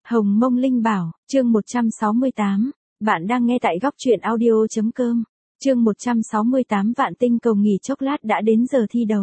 Hồng Mông Linh Bảo, chương 168. Bạn đang nghe tại góc truyện audio.com. Chương 168 Vạn Tinh Cầu nghỉ chốc lát đã đến giờ thi đấu.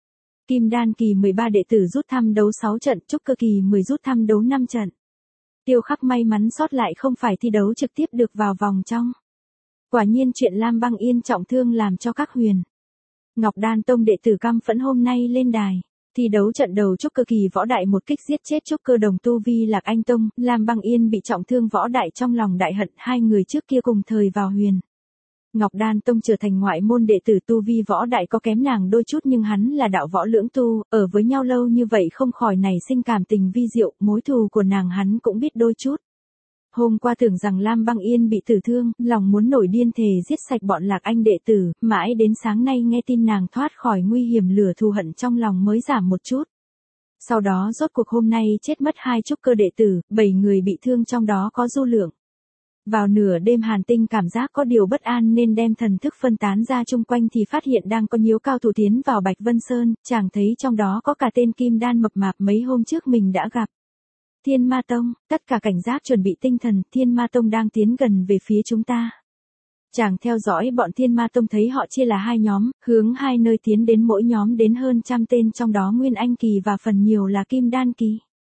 Kim Đan kỳ 13 đệ tử rút thăm đấu 6 trận, Trúc Cơ kỳ 10 rút thăm đấu 5 trận. Tiêu Khắc may mắn sót lại không phải thi đấu trực tiếp được vào vòng trong. Quả nhiên chuyện Lam Băng Yên trọng thương làm cho các huyền Ngọc Đan Tông đệ tử căm phẫn hôm nay lên đài. Thi đấu trận đầu Trúc Cơ kỳ võ đại một kích giết chết Trúc Cơ đồng tu vi Lạc Anh Tông, Lam Băng Yên bị trọng thương võ đại trong lòng đại hận, hai người trước kia cùng thời vào huyền Ngọc Đan Tông trở thành ngoại môn đệ tử tu vi võ đại có kém nàng đôi chút nhưng hắn là đạo võ lưỡng tu, ở với nhau lâu như vậy không khỏi nảy sinh cảm tình vi diệu, mối thù của nàng hắn cũng biết đôi chút. Hôm qua tưởng rằng Lam Băng Yên bị tử thương, lòng muốn nổi điên thề giết sạch bọn Lạc Anh đệ tử, mãi đến sáng nay nghe tin nàng thoát khỏi nguy hiểm lửa thù hận trong lòng mới giảm một chút. Sau đó rốt cuộc hôm nay chết mất 2 Trúc Cơ đệ tử, 7 người bị thương trong đó có Du Lượng. Vào nửa đêm Hàn Tinh cảm giác có điều bất an nên đem thần thức phân tán ra chung quanh thì phát hiện đang có nhiều cao thủ tiến vào Bạch Vân Sơn, chàng thấy trong đó có cả tên Kim Đan mập mạp mấy hôm trước mình đã gặp. Thiên Ma Tông, tất cả cảnh giác chuẩn bị tinh thần, Thiên Ma Tông đang tiến gần về phía chúng ta. Chàng theo dõi bọn Thiên Ma Tông thấy họ chia là 2 nhóm, hướng 2 nơi tiến đến, mỗi nhóm đến hơn trăm tên, trong đó Nguyên Anh kỳ và phần nhiều là Kim Đan kỳ.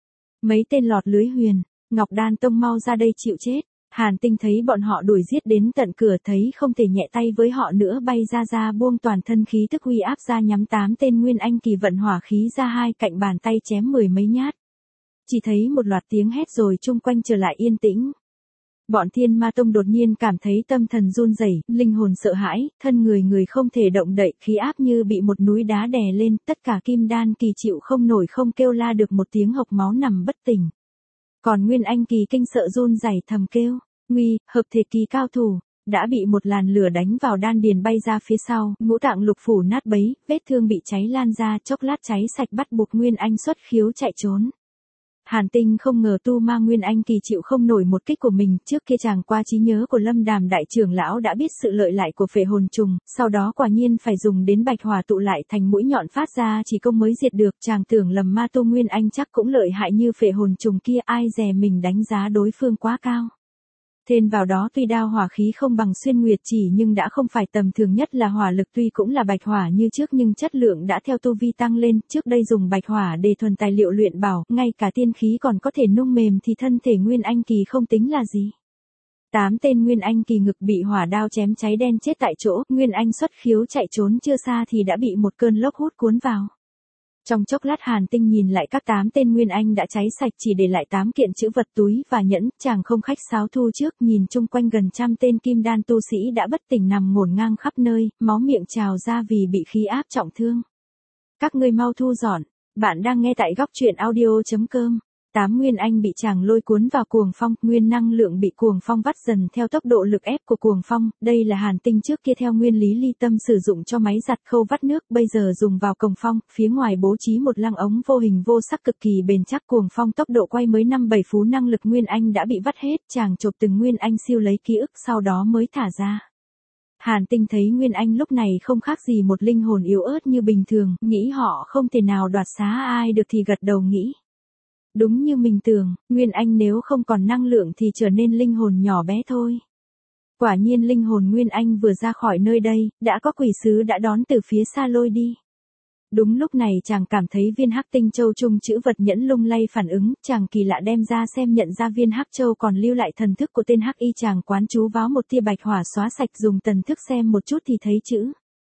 Mấy tên lọt lưới huyền Ngọc Đan Tông mau ra đây chịu chết. Hàn Tinh thấy bọn họ đuổi giết đến tận cửa, thấy không thể nhẹ tay với họ nữa, bay ra buông toàn thân khí tức uy áp ra nhắm 8 tên Nguyên Anh kỳ, vận hỏa khí ra hai cạnh bàn tay chém 10 mấy nhát. Chỉ thấy một loạt tiếng hét rồi chung quanh trở lại yên tĩnh. Bọn Thiên Ma Tông đột nhiên cảm thấy tâm thần run rẩy, linh hồn sợ hãi, thân người không thể động đậy, khí áp như bị một núi đá đè lên, tất cả Kim Đan kỳ chịu không nổi, không kêu la được một tiếng, hộc máu nằm bất tỉnh. Còn Nguyên Anh kỳ kinh sợ run rẩy thầm kêu, nguy, hợp thể kỳ cao thủ, đã bị một làn lửa đánh vào đan điền bay ra phía sau, ngũ tạng lục phủ nát bấy, vết thương bị cháy lan ra, chốc lát cháy sạch bắt buộc Nguyên Anh xuất khiếu chạy trốn. Hàn Tinh không ngờ tu ma Nguyên Anh kỳ chịu không nổi một kích của mình, trước kia chàng qua trí nhớ của Lâm Đàm đại trưởng lão đã biết sự lợi hại của phệ hồn trùng, sau đó quả nhiên phải dùng đến bạch hỏa tụ lại thành mũi nhọn phát ra chỉ công mới diệt được, chàng tưởng lầm ma tu Nguyên Anh chắc cũng lợi hại như phệ hồn trùng kia, ai dè mình đánh giá đối phương quá cao. Thêm vào đó tuy đao hỏa khí không bằng xuyên nguyệt chỉ nhưng đã không phải tầm thường, nhất là hỏa lực tuy cũng là bạch hỏa như trước nhưng chất lượng đã theo tu vi tăng lên, trước đây dùng bạch hỏa để thuần tài liệu luyện bảo, ngay cả tiên khí còn có thể nung mềm thì thân thể Nguyên Anh kỳ không tính là gì. 8 tên Nguyên Anh kỳ ngực bị hỏa đao chém cháy đen chết tại chỗ, Nguyên Anh xuất khiếu chạy trốn chưa xa thì đã bị một cơn lốc hút cuốn vào. Trong chốc lát Hàn Tinh nhìn lại các 8 tên Nguyên Anh đã cháy sạch, chỉ để lại 8 kiện chữ vật, túi và nhẫn, chàng không khách sáo thu trước, nhìn chung quanh gần trăm tên Kim Đan tu sĩ đã bất tỉnh nằm ngổn ngang khắp nơi, máu miệng trào ra vì bị khí áp trọng thương. Các ngươi mau thu dọn, bạn đang nghe tại góc truyện audio.com. 8 Nguyên Anh bị chàng lôi cuốn vào cuồng phong, nguyên năng lượng bị cuồng phong vắt dần theo tốc độ lực ép của cuồng phong, đây là Hàn Tinh trước kia theo nguyên lý ly tâm sử dụng cho máy giặt khâu vắt nước, bây giờ dùng vào cuồng phong, phía ngoài bố trí một lăng ống vô hình vô sắc cực kỳ bền chắc, cuồng phong tốc độ quay mới 5-7 phú, năng lực Nguyên Anh đã bị vắt hết, chàng chộp từng Nguyên Anh siêu lấy ký ức sau đó mới thả ra. Hàn Tinh thấy Nguyên Anh lúc này không khác gì một linh hồn yếu ớt như bình thường, nghĩ họ không thể nào đoạt xá ai được thì gật đầu nghĩ. Đúng như mình tưởng, Nguyên Anh nếu không còn năng lượng thì trở nên linh hồn nhỏ bé thôi. Quả nhiên linh hồn Nguyên Anh vừa ra khỏi nơi đây, đã có quỷ sứ đã đón từ phía xa lôi đi. Đúng lúc này chàng cảm thấy viên hắc tinh châu chung chữ vật nhẫn lung lay phản ứng, chàng kỳ lạ đem ra xem, nhận ra viên hắc châu còn lưu lại thần thức của tên hắc y, chàng quán chú vào một tia bạch hỏa xóa sạch, dùng thần thức xem một chút thì thấy chữ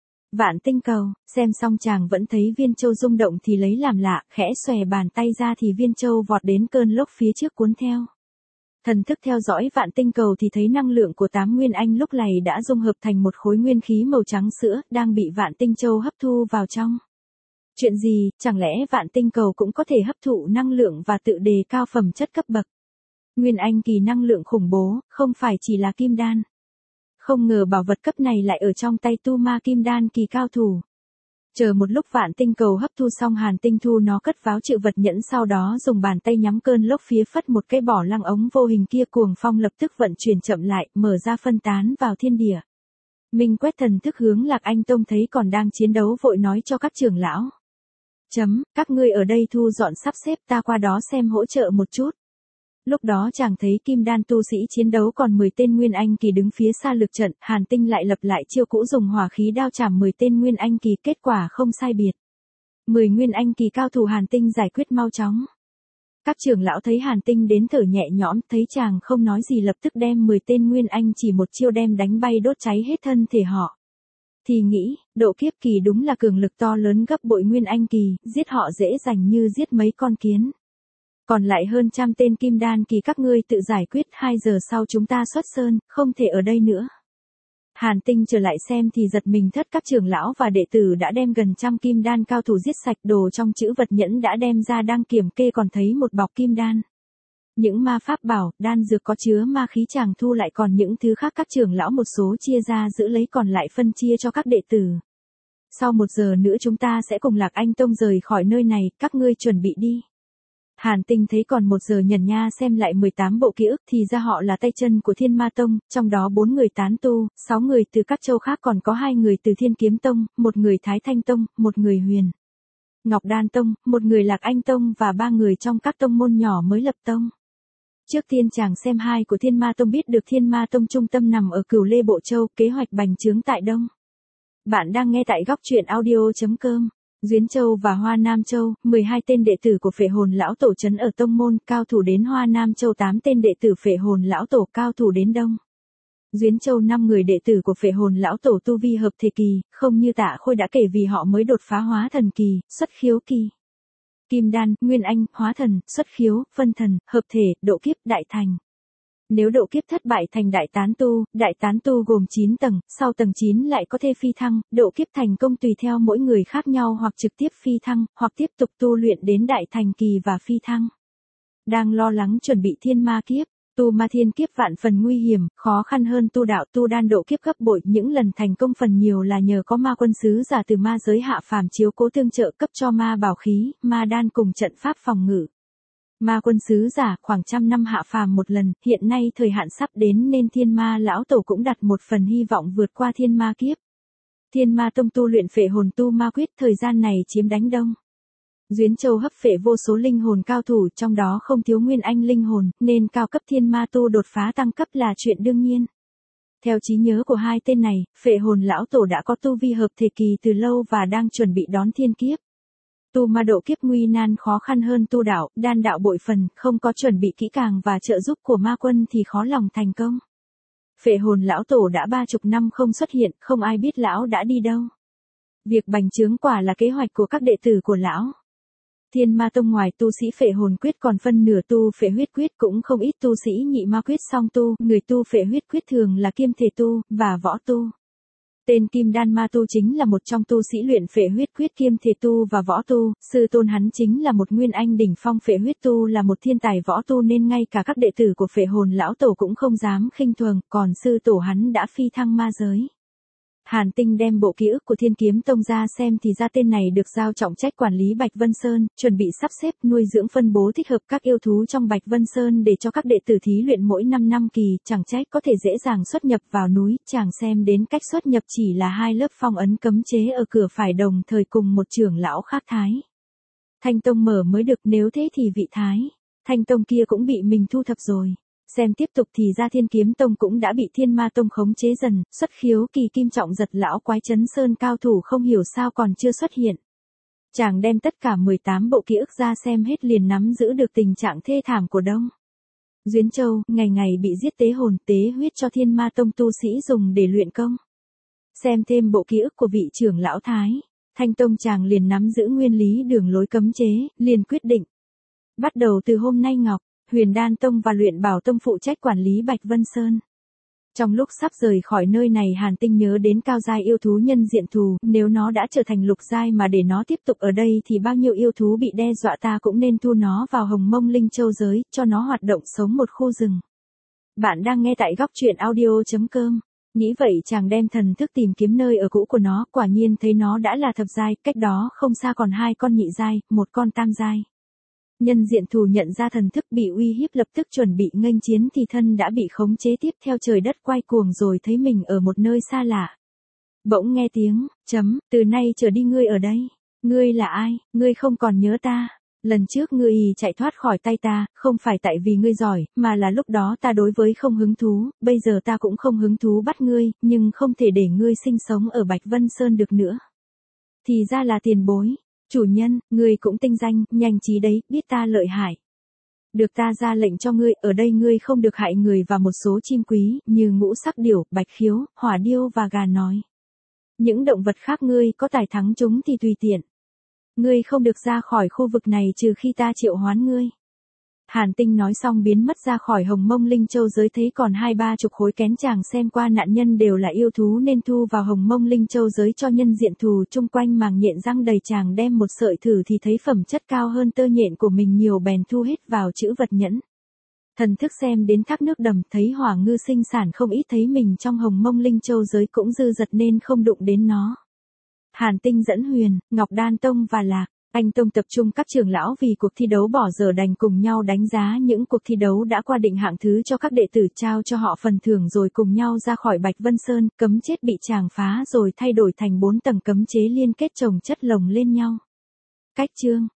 Vạn Tinh Cầu, xem xong chàng vẫn thấy viên châu rung động thì lấy làm lạ, khẽ xòe bàn tay ra thì viên châu vọt đến cơn lốc phía trước cuốn theo. Thần thức theo dõi Vạn Tinh Cầu thì thấy năng lượng của 8 Nguyên Anh lúc này đã dung hợp thành một khối nguyên khí màu trắng sữa, đang bị Vạn Tinh Châu hấp thu vào trong. Chuyện gì, chẳng lẽ Vạn Tinh Cầu cũng có thể hấp thụ năng lượng và tự đề cao phẩm chất cấp bậc? Nguyên Anh kỳ năng lượng khủng bố, không phải chỉ là Kim Đan. Không ngờ bảo vật cấp này lại ở trong tay tu ma Kim Đan kỳ cao thủ. Chờ một lúc Vạn Tinh Cầu hấp thu xong, Hàn Tinh thu nó cất vào chữ vật nhẫn, sau đó dùng bàn tay nhắm cơn lốc phía phất một cái bỏ lăng ống vô hình kia, cuồng phong lập tức vận chuyển chậm lại, mở ra phân tán vào thiên địa. Minh quét thần thức hướng Lạc Anh Tông thấy còn đang chiến đấu vội nói cho các trưởng lão. Các ngươi ở đây thu dọn sắp xếp, ta qua đó xem hỗ trợ một chút. Lúc đó chàng thấy kim đan tu sĩ chiến đấu còn 10 tên Nguyên Anh kỳ đứng phía xa lực trận, Hàn Tinh lại lập lại chiêu cũ dùng hỏa khí đao chảm 10 tên Nguyên Anh kỳ, kết quả không sai biệt. 10 Nguyên Anh kỳ cao thủ Hàn Tinh giải quyết mau chóng. Các trưởng lão thấy Hàn Tinh đến thở nhẹ nhõm, thấy chàng không nói gì lập tức đem 10 tên Nguyên Anh chỉ một chiêu đem đánh bay đốt cháy hết thân thể họ. Thì nghĩ, độ kiếp kỳ đúng là cường lực to lớn gấp bội Nguyên Anh kỳ, giết họ dễ dàng như giết mấy con kiến. Còn lại hơn trăm tên kim đan kỳ các ngươi tự giải quyết, 2 giờ sau chúng ta xuất sơn, không thể ở đây nữa. Hàn Tinh trở lại xem thì giật mình thất, các trưởng lão và đệ tử đã đem gần trăm kim đan cao thủ giết sạch, đồ trong chữ vật nhẫn đã đem ra đang kiểm kê, còn thấy một bọc kim đan. Những ma pháp bảo, đan dược có chứa ma khí chàng thu lại, còn những thứ khác các trưởng lão một số chia ra giữ lấy, còn lại phân chia cho các đệ tử. Sau 1 giờ nữa chúng ta sẽ cùng Lạc Anh Tông rời khỏi nơi này, các ngươi chuẩn bị đi. Hàn Tinh thấy còn 1 giờ nhẩn nha xem lại 18 bộ ký ức thì ra họ là tay chân của Thiên Ma Tông, trong đó 4 người tán tu, 6 người từ các châu khác, còn có 2 người từ Thiên Kiếm Tông, 1 người Thái Thanh Tông, 1 người Huyền Ngọc Đan Tông, 1 người Lạc Anh Tông và 3 người trong các tông môn nhỏ mới lập tông. Trước tiên chàng xem 2 của Thiên Ma Tông, biết được Thiên Ma Tông trung tâm nằm ở Cửu Lê Bộ Châu, kế hoạch bành trướng tại Đông. Bạn đang nghe tại góc truyện audio.com. Duyến Châu và Hoa Nam Châu, 12 tên đệ tử của Phệ Hồn Lão Tổ trấn ở tông môn, cao thủ đến Hoa Nam Châu 8 tên đệ tử Phệ Hồn Lão Tổ cao thủ đến Đông. Duyến Châu 5 người đệ tử của Phệ Hồn Lão Tổ tu vi hợp thể kỳ, không như Tạ Khôi đã kể vì họ mới đột phá hóa thần kỳ, xuất khiếu kỳ. Kim đan, Nguyên Anh, hóa thần, xuất khiếu, phân thần, hợp thể, độ kiếp, đại thành. Nếu độ kiếp thất bại thành đại tán tu gồm 9 tầng, sau tầng 9 lại có thể phi thăng, độ kiếp thành công tùy theo mỗi người khác nhau, hoặc trực tiếp phi thăng, hoặc tiếp tục tu luyện đến đại thành kỳ và phi thăng. Đang lo lắng chuẩn bị thiên ma kiếp, tu ma thiên kiếp vạn phần nguy hiểm, khó khăn hơn tu đạo tu đan độ kiếp gấp bội, những lần thành công phần nhiều là nhờ có ma quân sứ giả từ ma giới hạ phàm chiếu cố tương trợ cấp cho ma bảo khí, ma đan cùng trận pháp phòng ngự. Ma quân sứ giả khoảng 100 năm hạ phàm một lần, hiện nay thời hạn sắp đến nên Thiên Ma Lão Tổ cũng đặt một phần hy vọng vượt qua thiên ma kiếp. Thiên Ma Tông tu luyện Phệ Hồn tu ma quyết, thời gian này chiếm đánh Đông. Duyến Châu hấp phệ vô số linh hồn cao thủ, trong đó không thiếu Nguyên Anh linh hồn, nên cao cấp thiên ma tu đột phá tăng cấp là chuyện đương nhiên. Theo trí nhớ của 2 tên này, Phệ Hồn Lão Tổ đã có tu vi hợp thể kỳ từ lâu và đang chuẩn bị đón thiên kiếp. Tu ma độ kiếp nguy nan khó khăn hơn tu đạo, đan đạo bội phần, không có chuẩn bị kỹ càng và trợ giúp của ma quân thì khó lòng thành công. Phệ Hồn Lão Tổ đã 30 năm không xuất hiện, không ai biết lão đã đi đâu. Việc bành trướng quả là kế hoạch của các đệ tử của lão. Thiên Ma Tông ngoài tu sĩ Phệ Hồn quyết còn phân nửa tu Phệ Huyết quyết, cũng không ít tu sĩ nhị ma quyết song tu, người tu Phệ Huyết quyết thường là kiêm thể tu và võ tu. Tên Kim Đan Ma Tu chính là một trong tu sĩ luyện Phệ Huyết quyết kiêm thể tu và võ tu, sư tôn hắn chính là một Nguyên Anh đỉnh phong Phệ Huyết tu, là một thiên tài võ tu nên ngay cả các đệ tử của Phệ Hồn Lão Tổ cũng không dám khinh thường, còn sư tổ hắn đã phi thăng ma giới. Hàn Tinh đem bộ ký ức của Thiên Kiếm Tông ra xem thì ra tên này được giao trọng trách quản lý Bạch Vân Sơn, chuẩn bị sắp xếp nuôi dưỡng phân bố thích hợp các yêu thú trong Bạch Vân Sơn để cho các đệ tử thí luyện mỗi 5 năm kỳ, chẳng trách có thể dễ dàng xuất nhập vào núi, chàng xem đến cách xuất nhập chỉ là 2 lớp phong ấn cấm chế ở cửa phải đồng thời cùng một trưởng lão khác Thái Thanh Tông mở mới được, nếu thế thì vị Thái Thanh Tông kia cũng bị mình thu thập rồi. Xem tiếp tục thì ra Thiên Kiếm Tông cũng đã bị Thiên Ma Tông khống chế dần, xuất khiếu kỳ Kim Trọng Giật lão quái Trấn Sơn cao thủ không hiểu sao còn chưa xuất hiện. Chàng đem tất cả 18 bộ ký ức ra xem hết liền nắm giữ được tình trạng thê thảm của Đông Duyến Châu, ngày ngày bị giết tế hồn, tế huyết cho Thiên Ma Tông tu sĩ dùng để luyện công. Xem thêm bộ ký ức của vị trưởng lão Thái Thanh Tông, chàng liền nắm giữ nguyên lý đường lối cấm chế, liền quyết định. Bắt đầu từ hôm nay Ngọc Huyền Đan Tông và Luyện Bảo Tông phụ trách quản lý Bạch Vân Sơn. Trong lúc sắp rời khỏi nơi này, Hàn Tinh nhớ đến cao giai yêu thú nhân diện thù, nếu nó đã trở thành lục giai mà để nó tiếp tục ở đây thì bao nhiêu yêu thú bị đe dọa, ta cũng nên thu nó vào Hồng Mông Linh Châu giới, cho nó hoạt động sống một khu rừng. Bạn đang nghe tại góc truyện audio.com. Nghĩ vậy chàng đem thần thức tìm kiếm nơi ở cũ của nó, quả nhiên thấy nó đã là thập giai, cách đó không xa còn 2 con nhị giai, 1 con tam giai. Nhân diện thù nhận ra thần thức bị uy hiếp lập tức chuẩn bị nghênh chiến thì thân đã bị khống chế, tiếp theo trời đất quay cuồng rồi thấy mình ở một nơi xa lạ. Bỗng nghe tiếng, từ nay trở đi ngươi ở đây. Ngươi là ai, ngươi không còn nhớ ta. Lần trước ngươi chạy thoát khỏi tay ta, không phải tại vì ngươi giỏi, mà là lúc đó ta đối với không hứng thú, bây giờ ta cũng không hứng thú bắt ngươi, nhưng không thể để ngươi sinh sống ở Bạch Vân Sơn được nữa. Thì ra là tiền bối. Chủ nhân, ngươi cũng tinh danh, nhanh trí đấy, biết ta lợi hại. Được ta ra lệnh cho ngươi, ở đây ngươi không được hại người và một số chim quý, như ngũ sắc điểu, bạch khiếu, hỏa điêu và gà nói. Những động vật khác ngươi có tài thắng chúng thì tùy tiện. Ngươi không được ra khỏi khu vực này trừ khi ta triệu hoán ngươi. Hàn Tinh nói xong biến mất ra khỏi Hồng Mông Linh Châu giới, thấy còn 2-30 khối kén, chàng xem qua nạn nhân đều là yêu thú nên thu vào Hồng Mông Linh Châu giới cho nhân diện thù, chung quanh màng nhện răng đầy, chàng đem một sợi thử thì thấy phẩm chất cao hơn tơ nhện của mình nhiều, bèn thu hết vào chữ vật nhẫn. Thần thức xem đến thác nước đầm, thấy hỏa ngư sinh sản không ít, thấy mình trong Hồng Mông Linh Châu giới cũng dư dật nên không đụng đến nó. Hàn Tinh dẫn Huyền, Ngọc Đan Tông và Lạc Anh Tông tập trung các trưởng lão vì cuộc thi đấu bỏ giờ đành cùng nhau đánh giá những cuộc thi đấu đã qua, định hạng thứ cho các đệ tử, trao cho họ phần thưởng rồi cùng nhau ra khỏi Bạch Vân Sơn. Cấm chết bị chàng phá rồi thay đổi thành 4 tầng cấm chế liên kết chồng chất lồng lên nhau. Cách chương